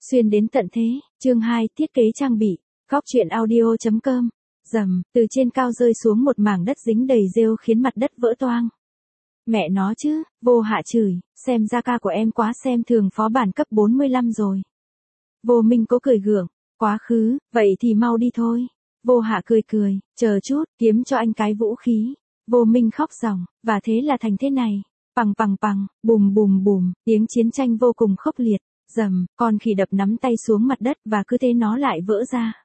Xuyên đến tận thế, chương 2 thiết kế trang bị, góc truyện audio.com. Rầm, từ trên cao rơi xuống một mảng đất dính đầy rêu khiến mặt đất vỡ toang. Mẹ nó chứ, Vô Hạ chửi, xem ra ca của em quá xem thường phó bản cấp 45 rồi. Vô Minh cố cười gượng, quá khứ, vậy thì mau đi thôi. Vô Hạ cười cười, chờ chút, kiếm cho anh cái vũ khí. Vô Minh khóc ròng, và thế là thành thế này. Pằng pằng pằng, bùm bùm bùm, tiếng chiến tranh vô cùng khốc liệt. Rầm, con khỉ đập nắm tay xuống mặt đất và cứ thế nó lại vỡ ra.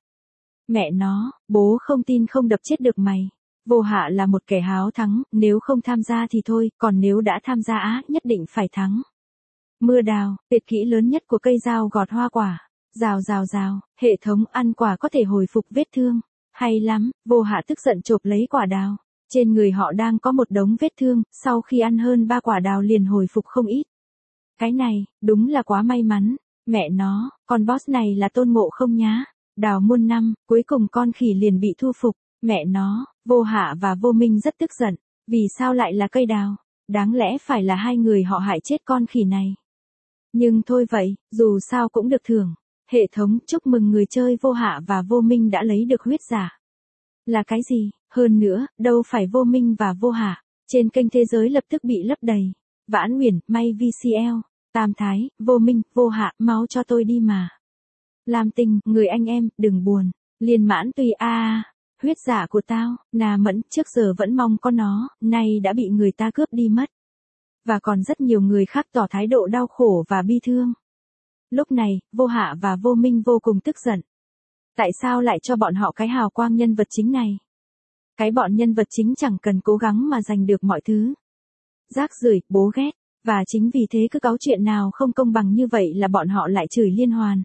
Mẹ nó, bố không tin không đập chết được mày. Vô Hạ là một kẻ háo thắng, nếu không tham gia thì thôi, còn nếu đã tham gia nhất định phải thắng. Mưa đào, tuyệt kỹ lớn nhất của cây dao gọt hoa quả. Rào rào rào, hệ thống ăn quả có thể hồi phục vết thương. Hay lắm, Vô Hạ tức giận chộp lấy quả đào. Trên người họ đang có một đống vết thương, sau khi ăn hơn 3 quả đào liền hồi phục không ít. Cái này, đúng là quá may mắn. Mẹ nó, con boss này là Tôn Ngộ Không nhá. Đào muôn năm, cuối cùng con khỉ liền bị thu phục. Mẹ nó, Vô Hạ và Vô Minh rất tức giận. Vì sao lại là cây đào? Đáng lẽ phải là hai người họ hại chết con khỉ này. Nhưng thôi vậy, dù sao cũng được thưởng. Hệ thống chúc mừng người chơi Vô Hạ và Vô Minh đã lấy được huyết giả. Là cái gì? Hơn nữa, đâu phải Vô Minh và Vô Hạ. Trên kênh thế giới lập tức bị lấp đầy. Vãn Uyển, May VCL, Tam Thái, Vô Minh, Vô Hạ, máu cho tôi đi mà. Lam Tinh, người anh em, đừng buồn. Liên Mãn Tùy huyết giả của tao, Nà Mẫn, trước giờ vẫn mong có nó, nay đã bị người ta cướp đi mất. Và còn rất nhiều người khác tỏ thái độ đau khổ và bi thương. Lúc này, Vô Hạ và Vô Minh vô cùng tức giận. Tại sao lại cho bọn họ cái hào quang nhân vật chính này? Cái bọn nhân vật chính chẳng cần cố gắng mà giành được mọi thứ. Rác rưởi, bố ghét. Và chính vì thế cứ cáu chuyện nào không công bằng như vậy là bọn họ lại chửi liên hoàn.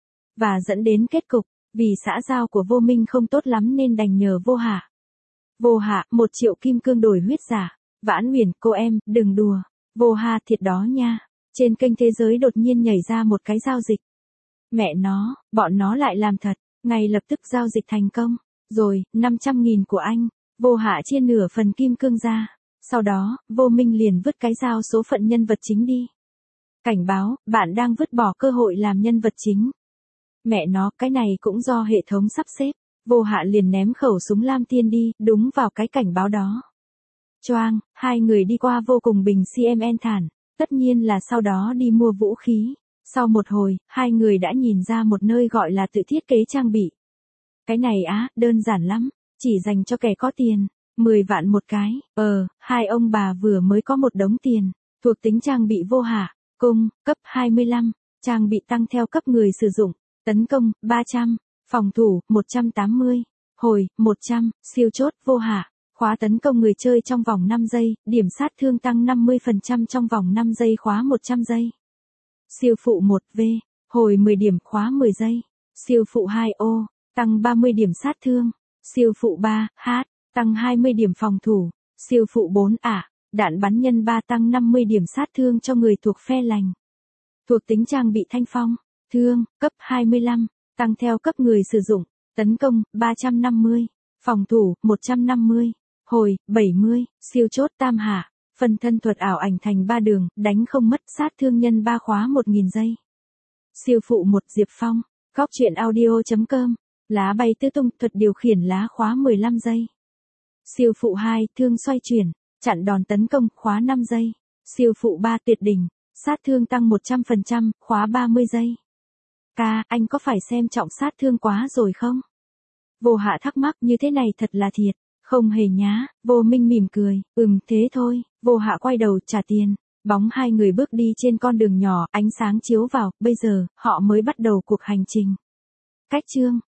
Và dẫn đến kết cục, vì xã giao của Vô Minh không tốt lắm nên đành nhờ Vô Hạ. Vô Hạ, 1 triệu kim cương đổi huyết giả. Vãn Uyển, cô em, đừng đùa. Vô Hạ thiệt đó nha. Trên kênh thế giới đột nhiên nhảy ra một cái giao dịch. Mẹ nó, bọn nó lại làm thật. Ngay lập tức giao dịch thành công. Rồi, 500.000 của anh. Vô Hạ chia nửa phần kim cương ra. Sau đó, Vô Minh liền vứt cái giao số phận nhân vật chính đi. Cảnh báo, bạn đang vứt bỏ cơ hội làm nhân vật chính. Mẹ nó, cái này cũng do hệ thống sắp xếp. Vô Hạ liền ném khẩu súng lam tiên đi, đúng vào cái cảnh báo đó. Choang, hai người đi qua vô cùng bình CMN thản. Tất nhiên là sau đó đi mua vũ khí. Sau một hồi, hai người đã nhìn ra một nơi gọi là tự thiết kế trang bị. Cái này đơn giản lắm. Chỉ dành cho kẻ có tiền. 10 vạn một cái. Hai ông bà vừa mới có một đống tiền. Thuộc tính trang bị Vô Hạ. Cung, cấp 25. Trang bị tăng theo cấp người sử dụng. Tấn công, 300. Phòng thủ, 180. Hồi, 100. Siêu chốt, Vô Hạ. Khóa tấn công người chơi trong vòng 5 giây. Điểm sát thương tăng 50% trong vòng 5 giây khóa 100 giây. Siêu phụ 1V. Hồi 10 điểm khóa 10 giây. Siêu phụ 2O. Tăng 30 điểm sát thương. Siêu phụ 3H. Tăng 20 điểm phòng thủ. Siêu phụ 4 đạn bắn nhân 3 tăng 50 điểm sát thương cho người thuộc phe lành. Thuộc tính trang bị Thanh Phong. Thương, cấp 25. Tăng theo cấp người sử dụng. Tấn công, 350. Phòng thủ, 150. Hồi, 70. Siêu chốt Tam Hạ. Phần thân thuật ảo ảnh thành 3 đường, đánh không mất sát thương nhân 3 khóa 1000 giây. Siêu phụ 1 Diệp Phong. Góc truyện audio.com. Lá bay tứ tung, thuật điều khiển lá khóa 15 giây. Siêu phụ 2, thương xoay chuyển, chặn đòn tấn công, khóa 5 giây. Siêu phụ 3, tuyệt đỉnh, sát thương tăng 100%, khóa 30 giây. Anh có phải xem trọng sát thương quá rồi không? Vô Hạ thắc mắc, như thế này thật là thiệt. Không hề nhá, Vô Minh mỉm cười, thế thôi. Vô Hạ quay đầu trả tiền. Bóng hai người bước đi trên con đường nhỏ, ánh sáng chiếu vào, bây giờ, họ mới bắt đầu cuộc hành trình. Cách chương